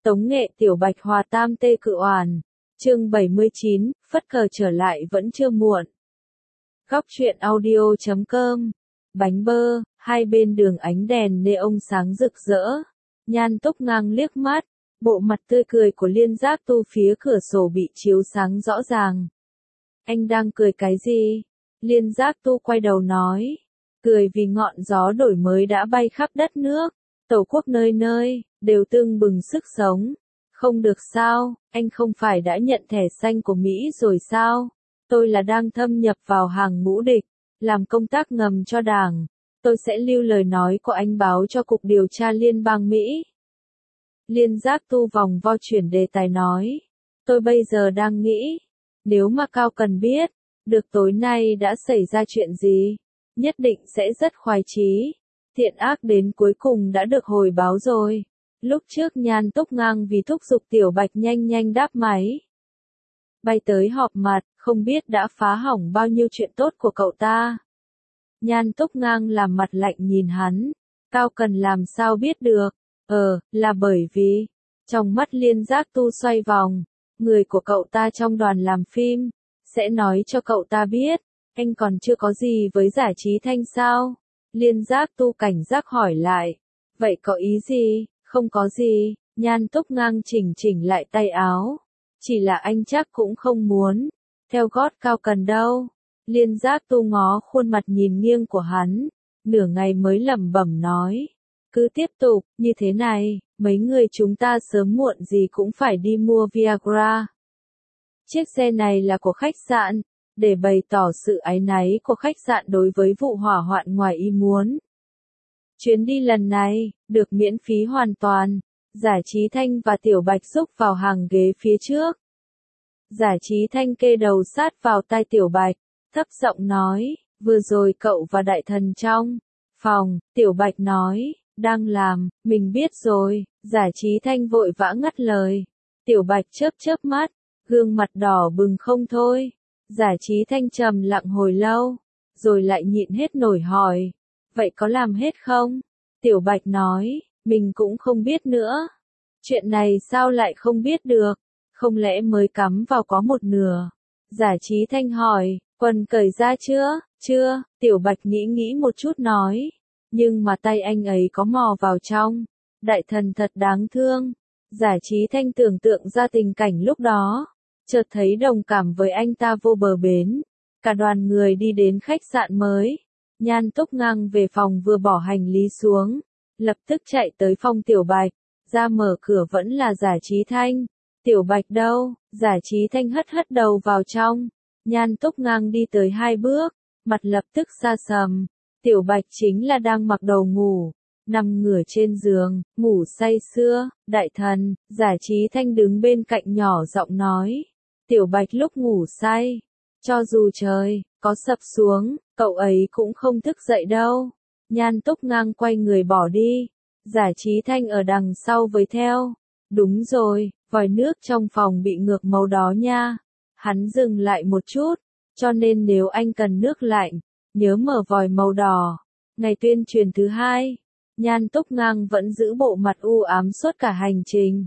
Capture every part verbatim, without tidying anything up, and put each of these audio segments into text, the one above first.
Tống nghệ Tiểu Bạch hòa tam tê cự oàn. Chương bảy mươi chín, phất cờ trở lại vẫn chưa muộn. Góc truyện audio chấm com. Bánh bơ, hai bên đường ánh đèn neon sáng rực rỡ. Nhan Túc Ngang liếc mắt, bộ mặt tươi cười của Liên Giác Tu phía cửa sổ bị chiếu sáng rõ ràng. Anh đang cười cái gì? Liên Giác Tu quay đầu nói. Cười vì ngọn gió đổi mới đã bay khắp đất nước. Tổ quốc nơi nơi, đều tưng bừng sức sống. Không được sao, anh không phải đã nhận thẻ xanh của Mỹ rồi sao? Tôi là đang thâm nhập vào hàng ngũ địch, làm công tác ngầm cho đảng. Tôi sẽ lưu lời nói của anh báo cho Cục Điều tra Liên bang Mỹ. Liên Giác Tu vòng vo chuyển đề tài nói. Tôi bây giờ đang nghĩ, nếu mà Cao Cần biết, được tối nay đã xảy ra chuyện gì, nhất định sẽ rất khoái chí. Thiện ác đến cuối cùng đã được hồi báo rồi. Lúc trước Nhan Túc Ngang vì thúc giục Tiểu Bạch nhanh nhanh đáp máy. Bay tới họp mặt, không biết đã phá hỏng bao nhiêu chuyện tốt của cậu ta. Nhan Túc Ngang làm mặt lạnh nhìn hắn. Cao Cần làm sao biết được? Ờ, là bởi vì, trong mắt Liên Giác Tu xoay vòng, người của cậu ta trong đoàn làm phim, sẽ nói cho cậu ta biết, anh còn chưa có gì với Giải Trí Thanh sao? Liên Giác Tu cảnh giác hỏi lại. Vậy có ý gì? Không có gì. Nhan Túc Ngang chỉnh chỉnh lại tay áo. Chỉ là anh chắc cũng không muốn theo gót Cao Cần đâu. Liên Giác Tu ngó khuôn mặt nhìn nghiêng của hắn, nửa ngày mới lẩm bẩm nói. Cứ tiếp tục, như thế này, mấy người chúng ta sớm muộn gì cũng phải đi mua Viagra. Chiếc xe này là của khách sạn, để bày tỏ sự áy náy của khách sạn đối với vụ hỏa hoạn ngoài ý muốn. Chuyến đi lần này, được miễn phí hoàn toàn. Giải Trí Thanh và Tiểu Bạch xúc vào hàng ghế phía trước. Giải Trí Thanh kê đầu sát vào tai Tiểu Bạch, thấp giọng nói, vừa rồi cậu và đại thần trong phòng. Tiểu Bạch nói, đang làm, mình biết rồi. Giải Trí Thanh vội vã ngắt lời. Tiểu Bạch chớp chớp mắt, gương mặt đỏ bừng không thôi. Giải Trí Thanh trầm lặng hồi lâu, rồi lại nhịn hết nổi hỏi. Vậy có làm hết không? Tiểu Bạch nói, mình cũng không biết nữa. Chuyện này sao lại không biết được? Không lẽ mới cắm vào có một nửa? Giải Trí Thanh hỏi, quần cởi ra chưa? Chưa, Tiểu Bạch nghĩ nghĩ một chút nói. Nhưng mà tay anh ấy có mò vào trong. Đại thần thật đáng thương. Giải Trí Thanh tưởng tượng ra tình cảnh lúc đó. Chợt thấy đồng cảm với anh ta vô bờ bến. Cả đoàn người đi đến khách sạn mới. Nhan Túc Ngang về phòng vừa bỏ hành lý xuống. Lập tức chạy tới phòng Tiểu Bạch. Ra mở cửa vẫn là Giải Trí Thanh. Tiểu Bạch đâu? Giải Trí Thanh hất hất đầu vào trong. Nhan Túc Ngang đi tới hai bước. Mặt lập tức xa sầm. Tiểu Bạch chính là đang mặc đồ ngủ. Nằm ngửa trên giường, ngủ say sưa. Đại thần, Giải Trí Thanh đứng bên cạnh nhỏ giọng nói. Tiểu Bạch lúc ngủ say, cho dù trời có sập xuống, cậu ấy cũng không thức dậy đâu. Nhan Túc Ngang quay người bỏ đi. Giải Trí Thanh ở đằng sau với theo. Đúng rồi, vòi nước trong phòng bị ngược màu đó nha. Hắn dừng lại một chút, cho nên nếu anh cần nước lạnh, nhớ mở vòi màu đỏ. Ngày tuyên truyền thứ hai, Nhan Túc Ngang vẫn giữ bộ mặt u ám suốt cả hành trình.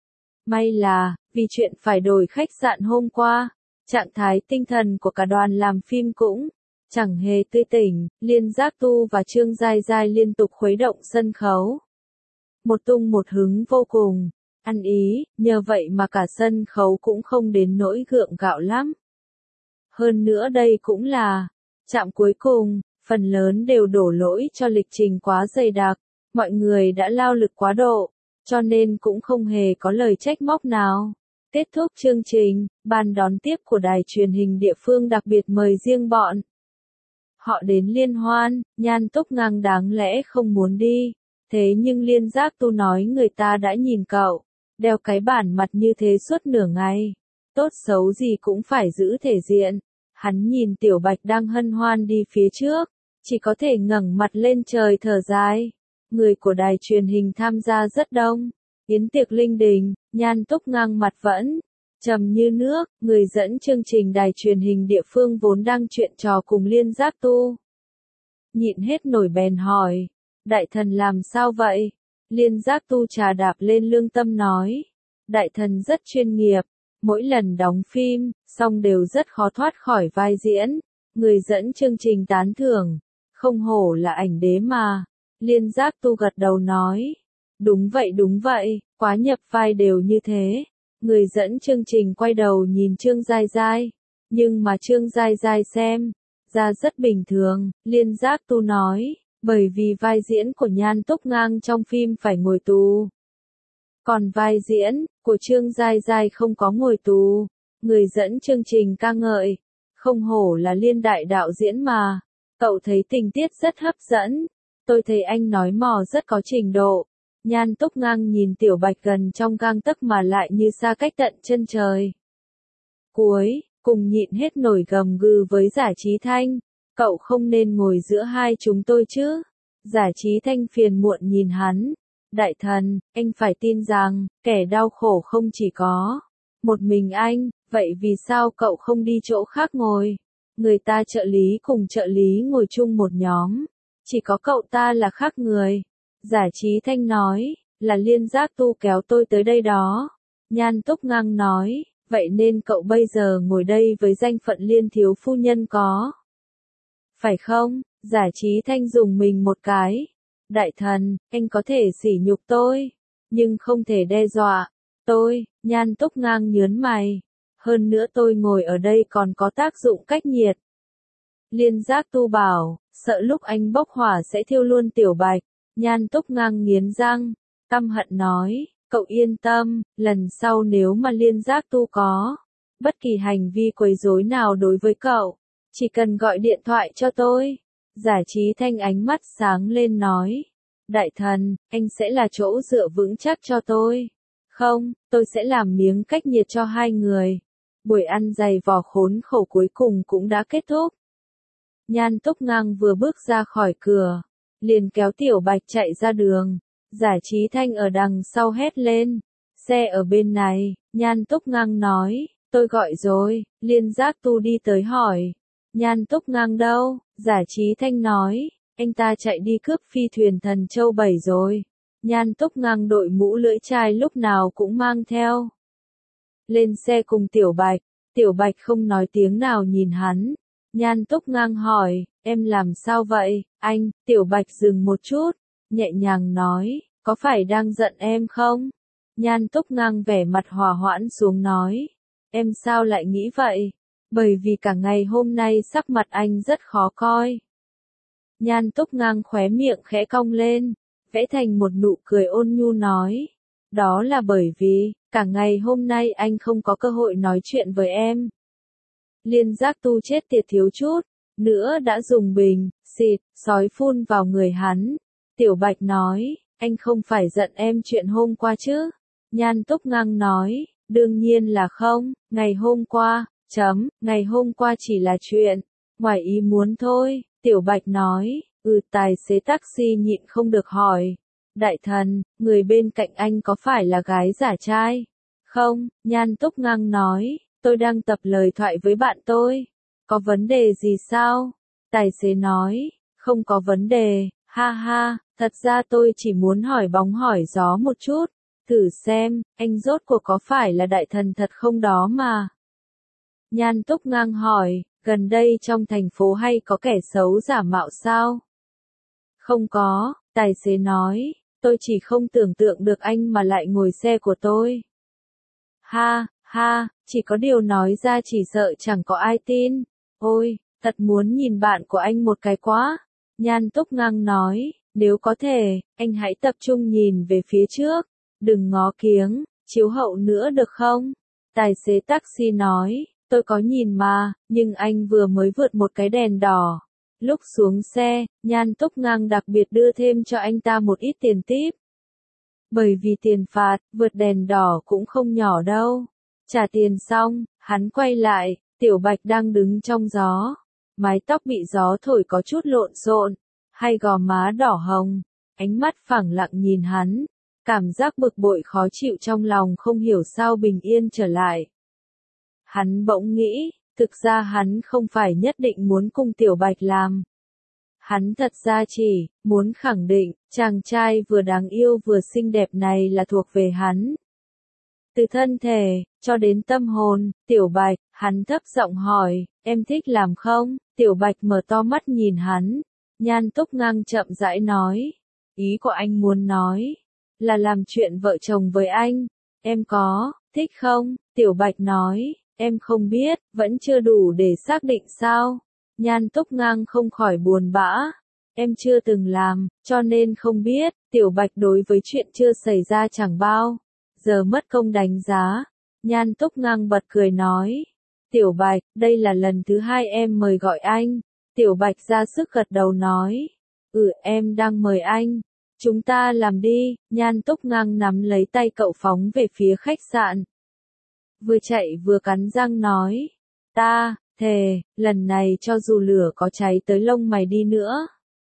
May là, vì chuyện phải đổi khách sạn hôm qua, trạng thái tinh thần của cả đoàn làm phim cũng chẳng hề tươi tỉnh. Liên Giác Tu và Trương Giai Giai liên tục khuấy động sân khấu. Một tung một hứng vô cùng, ăn ý, nhờ vậy mà cả sân khấu cũng không đến nỗi gượng gạo lắm. Hơn nữa đây cũng là trạm cuối cùng, phần lớn đều đổ lỗi cho lịch trình quá dày đặc, mọi người đã lao lực quá độ. Cho nên cũng không hề có lời trách móc nào. Kết thúc chương trình, ban đón tiếp của đài truyền hình địa phương đặc biệt mời riêng bọn họ đến liên hoan. Nhan Túc Ngang đáng lẽ không muốn đi. Thế nhưng Liên Giác Tu nói người ta đã nhìn cậu đeo cái bản mặt như thế suốt nửa ngày. Tốt xấu gì cũng phải giữ thể diện. Hắn nhìn Tiểu Bạch đang hân hoan đi phía trước, chỉ có thể ngẩng mặt lên trời thở dài. Người của đài truyền hình tham gia rất đông. Yến tiệc linh đình, Nhan Túc Ngang mặt vẫn trầm như nước. Người dẫn chương trình đài truyền hình địa phương vốn đang chuyện trò cùng Liên Giác Tu. Nhịn hết nổi bèn hỏi. Đại thần làm sao vậy? Liên Giác Tu trà đạp lên lương tâm nói. Đại thần rất chuyên nghiệp, mỗi lần đóng phim, xong đều rất khó thoát khỏi vai diễn. Người dẫn chương trình tán thưởng, không hổ là ảnh đế mà. Liên Giác Tu gật đầu nói. Đúng vậy đúng vậy, quá nhập vai đều như thế. Người dẫn chương trình quay đầu nhìn Trương Giai Giai. Nhưng mà Trương Giai Giai xem ra rất bình thường, Liên Giác Tu nói, bởi vì vai diễn của Nhan Túc Ngang trong phim phải ngồi tù. Còn vai diễn của Trương Giai Giai không có ngồi tù. Người dẫn chương trình ca ngợi, không hổ là Liên đại đạo diễn mà. Cậu thấy tình tiết rất hấp dẫn. Tôi thấy anh nói mò rất có trình độ. Nhan Túc Ngang nhìn Tiểu Bạch gần trong gang tấc mà lại như xa cách tận chân trời. Cuối cùng nhịn hết nổi gầm gừ với Giả Chí Thanh, cậu không nên ngồi giữa hai chúng tôi chứ. Giả Chí Thanh phiền muộn nhìn hắn. Đại thần, anh phải tin rằng, kẻ đau khổ không chỉ có một mình anh, vậy vì sao cậu không đi chỗ khác ngồi? Người ta trợ lý cùng trợ lý ngồi chung một nhóm, chỉ có cậu ta là khác người. Giả Chí Thanh nói, là Liên Giác Tu kéo tôi tới đây đó. Nhan Túc Ngang nói, vậy nên cậu bây giờ ngồi đây với danh phận Liên thiếu phu nhân có phải không? Giả Chí Thanh dùng mình một cái. Đại thần, anh có thể sỉ nhục tôi, nhưng không thể đe dọa tôi. Nhan Túc Ngang nhớn mày. Hơn nữa tôi ngồi ở đây còn có tác dụng cách nhiệt. Liên Giác Tu bảo, sợ lúc anh bốc hỏa sẽ thiêu luôn Tiểu Bạch. Nhan Túc Ngang nghiến răng, căm hận nói, cậu yên tâm, lần sau nếu mà Liên Giác Tu có bất kỳ hành vi quấy rối nào đối với cậu, chỉ cần gọi điện thoại cho tôi. Giả Chí Thanh ánh mắt sáng lên nói, đại thần, anh sẽ là chỗ dựa vững chắc cho tôi. Không, tôi sẽ làm miếng cách nhiệt cho hai người. Buổi ăn dày vò khốn khổ cuối cùng cũng đã kết thúc. Nhan Túc Ngang vừa bước ra khỏi cửa, liền kéo Tiểu Bạch chạy ra đường. Giả Chí Thanh ở đằng sau hét lên, xe ở bên này. Nhan Túc Ngang nói, tôi gọi rồi. Liên Giác Tu đi tới hỏi, Nhan Túc Ngang đâu? Giả Chí Thanh nói, anh ta chạy đi cướp phi thuyền Thần Châu bảy rồi. Nhan Túc Ngang đội mũ lưỡi chai lúc nào cũng mang theo. Lên xe cùng Tiểu Bạch, Tiểu Bạch không nói tiếng nào nhìn hắn. Nhan Túc Ngang hỏi, em làm sao vậy, anh? Tiểu Bạch dừng một chút, nhẹ nhàng nói, có phải đang giận em không? Nhan Túc Ngang vẻ mặt hòa hoãn xuống nói, em sao lại nghĩ vậy? Bởi vì cả ngày hôm nay sắc mặt anh rất khó coi. Nhan Túc Ngang khóe miệng khẽ cong lên, vẽ thành một nụ cười ôn nhu nói, đó là bởi vì, cả ngày hôm nay anh không có cơ hội nói chuyện với em. Liên Giác Tu chết tiệt thiếu chút nữa đã dùng bình xịt sói phun vào người hắn. Tiểu Bạch nói, anh không phải giận em chuyện hôm qua chứ? Nhan Túc Ngang nói, đương nhiên là không, ngày hôm qua, chấm, ngày hôm qua chỉ là chuyện ngoài ý muốn thôi. Tiểu Bạch nói, ừ. Tài xế taxi nhịn không được hỏi, đại thần, người bên cạnh anh có phải là gái giả trai? Không, Nhan Túc Ngang nói, tôi đang tập lời thoại với bạn tôi. Có vấn đề gì sao? Tài xế nói, không có vấn đề, ha ha, thật ra tôi chỉ muốn hỏi bóng hỏi gió một chút, thử xem, anh rốt cuộc có phải là đại thần thật không đó mà. Nhan Túc Ngang hỏi, gần đây trong thành phố hay có kẻ xấu giả mạo sao? Không có, tài xế nói, tôi chỉ không tưởng tượng được anh mà lại ngồi xe của tôi. Ha, ha, chỉ có điều nói ra chỉ sợ chẳng có ai tin. Ôi, thật muốn nhìn bạn của anh một cái quá. Nhan Túc Ngang nói, nếu có thể, anh hãy tập trung nhìn về phía trước, đừng ngó kiếng chiếu hậu nữa được không? Tài xế taxi nói, tôi có nhìn mà, nhưng anh vừa mới vượt một cái đèn đỏ. Lúc xuống xe, Nhan Túc Ngang đặc biệt đưa thêm cho anh ta một ít tiền tip. Bởi vì tiền phạt, vượt đèn đỏ cũng không nhỏ đâu. Trả tiền xong, hắn quay lại, Tiểu Bạch đang đứng trong gió. Mái tóc bị gió thổi có chút lộn xộn, hai gò má đỏ hồng, ánh mắt phẳng lặng nhìn hắn. Cảm giác bực bội khó chịu trong lòng không hiểu sao bình yên trở lại. Hắn bỗng nghĩ, thực ra hắn không phải nhất định muốn cùng Tiểu Bạch làm. Hắn thật ra chỉ muốn khẳng định, chàng trai vừa đáng yêu vừa xinh đẹp này là thuộc về hắn. Từ thân thể, cho đến tâm hồn, Tiểu Bạch, hắn thấp giọng hỏi, em thích làm không? Tiểu Bạch mở to mắt nhìn hắn, Nhan Túc Ngang chậm rãi nói, ý của anh muốn nói, là làm chuyện vợ chồng với anh, em có, thích không? Tiểu Bạch nói, em không biết, vẫn chưa đủ để xác định sao? Nhan Túc Ngang không khỏi buồn bã, em chưa từng làm, cho nên không biết. Tiểu Bạch đối với chuyện chưa xảy ra chẳng bao giờ mất công đánh giá. Nhan Túc Ngang bật cười nói, Tiểu Bạch, đây là lần thứ hai em mời gọi anh. Tiểu Bạch ra sức gật đầu nói, ừ em đang mời anh, chúng ta làm đi. Nhan Túc Ngang nắm lấy tay cậu phóng về phía khách sạn. Vừa chạy vừa cắn răng nói, ta, thề, lần này cho dù lửa có cháy tới lông mày đi nữa,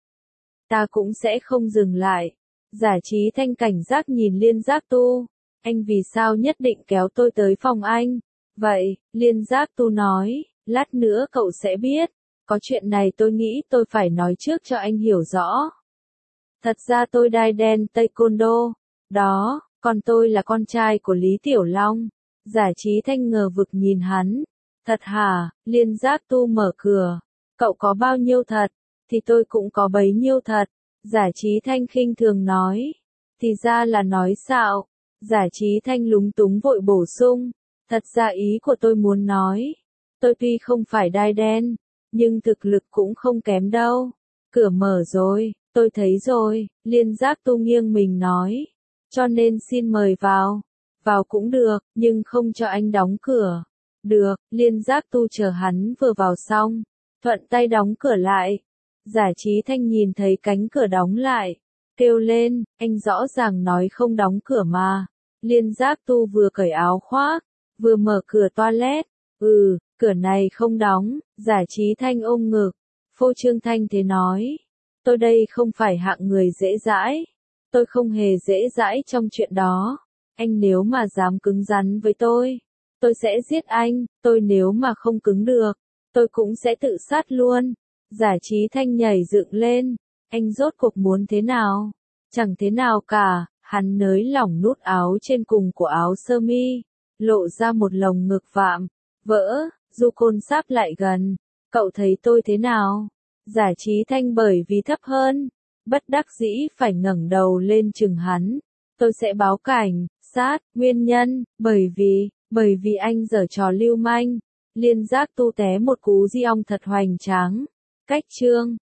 ta cũng sẽ không dừng lại. Giả Trí Thanh cảnh giác nhìn Liên Giác Tu, anh vì sao nhất định kéo tôi tới phòng anh? Vậy, Liên Giác Tu nói, lát nữa cậu sẽ biết, có chuyện này tôi nghĩ tôi phải nói trước cho anh hiểu rõ. Thật ra tôi đai đen taekwondo, đó, còn tôi là con trai của Lý Tiểu Long. Giả Trí Thanh ngờ vực nhìn hắn, thật hả? Liên Giác Tu mở cửa, cậu có bao nhiêu thật, thì tôi cũng có bấy nhiêu thật. Giả Trí Thanh khinh thường nói, thì ra là nói xạo. Giả Trí Thanh lúng túng vội bổ sung, thật ra ý của tôi muốn nói, tôi tuy không phải đai đen, nhưng thực lực cũng không kém đâu. Cửa mở rồi, tôi thấy rồi. Liên Giác Tu nghiêng mình nói, cho nên xin mời vào. Vào cũng được, nhưng không cho anh đóng cửa. Được. Liên Giác Tu chờ hắn vừa vào xong, thuận tay đóng cửa lại. Giả Trí Thanh nhìn thấy cánh cửa đóng lại, kêu lên, anh rõ ràng nói không đóng cửa mà. Liên Giác Tu vừa cởi áo khoác, vừa mở cửa toilet. Ừ, cửa này không đóng. Giả Trí Thanh ôm ngực, phô trương thanh thế nói, tôi đây không phải hạng người dễ dãi, tôi không hề dễ dãi trong chuyện đó. Anh nếu mà dám cứng rắn với tôi, tôi sẽ giết anh. Tôi nếu mà không cứng được, tôi cũng sẽ tự sát luôn. Giả Trí Thanh nhảy dựng lên, anh rốt cuộc muốn thế nào? Chẳng thế nào cả. Hắn nới lỏng nút áo trên cùng của áo sơ mi, lộ ra một lồng ngực vạm vỡ. Du Côn sáp lại gần, cậu thấy tôi thế nào? Giả Trí Thanh bởi vì thấp hơn, bất đắc dĩ phải ngẩng đầu lên chừng hắn. Tôi sẽ báo cảnh sát. Nguyên nhân, bởi vì, bởi vì anh giở trò lưu manh. Liên Giác Tu té một cú di ong thật hoành tráng. Cách chương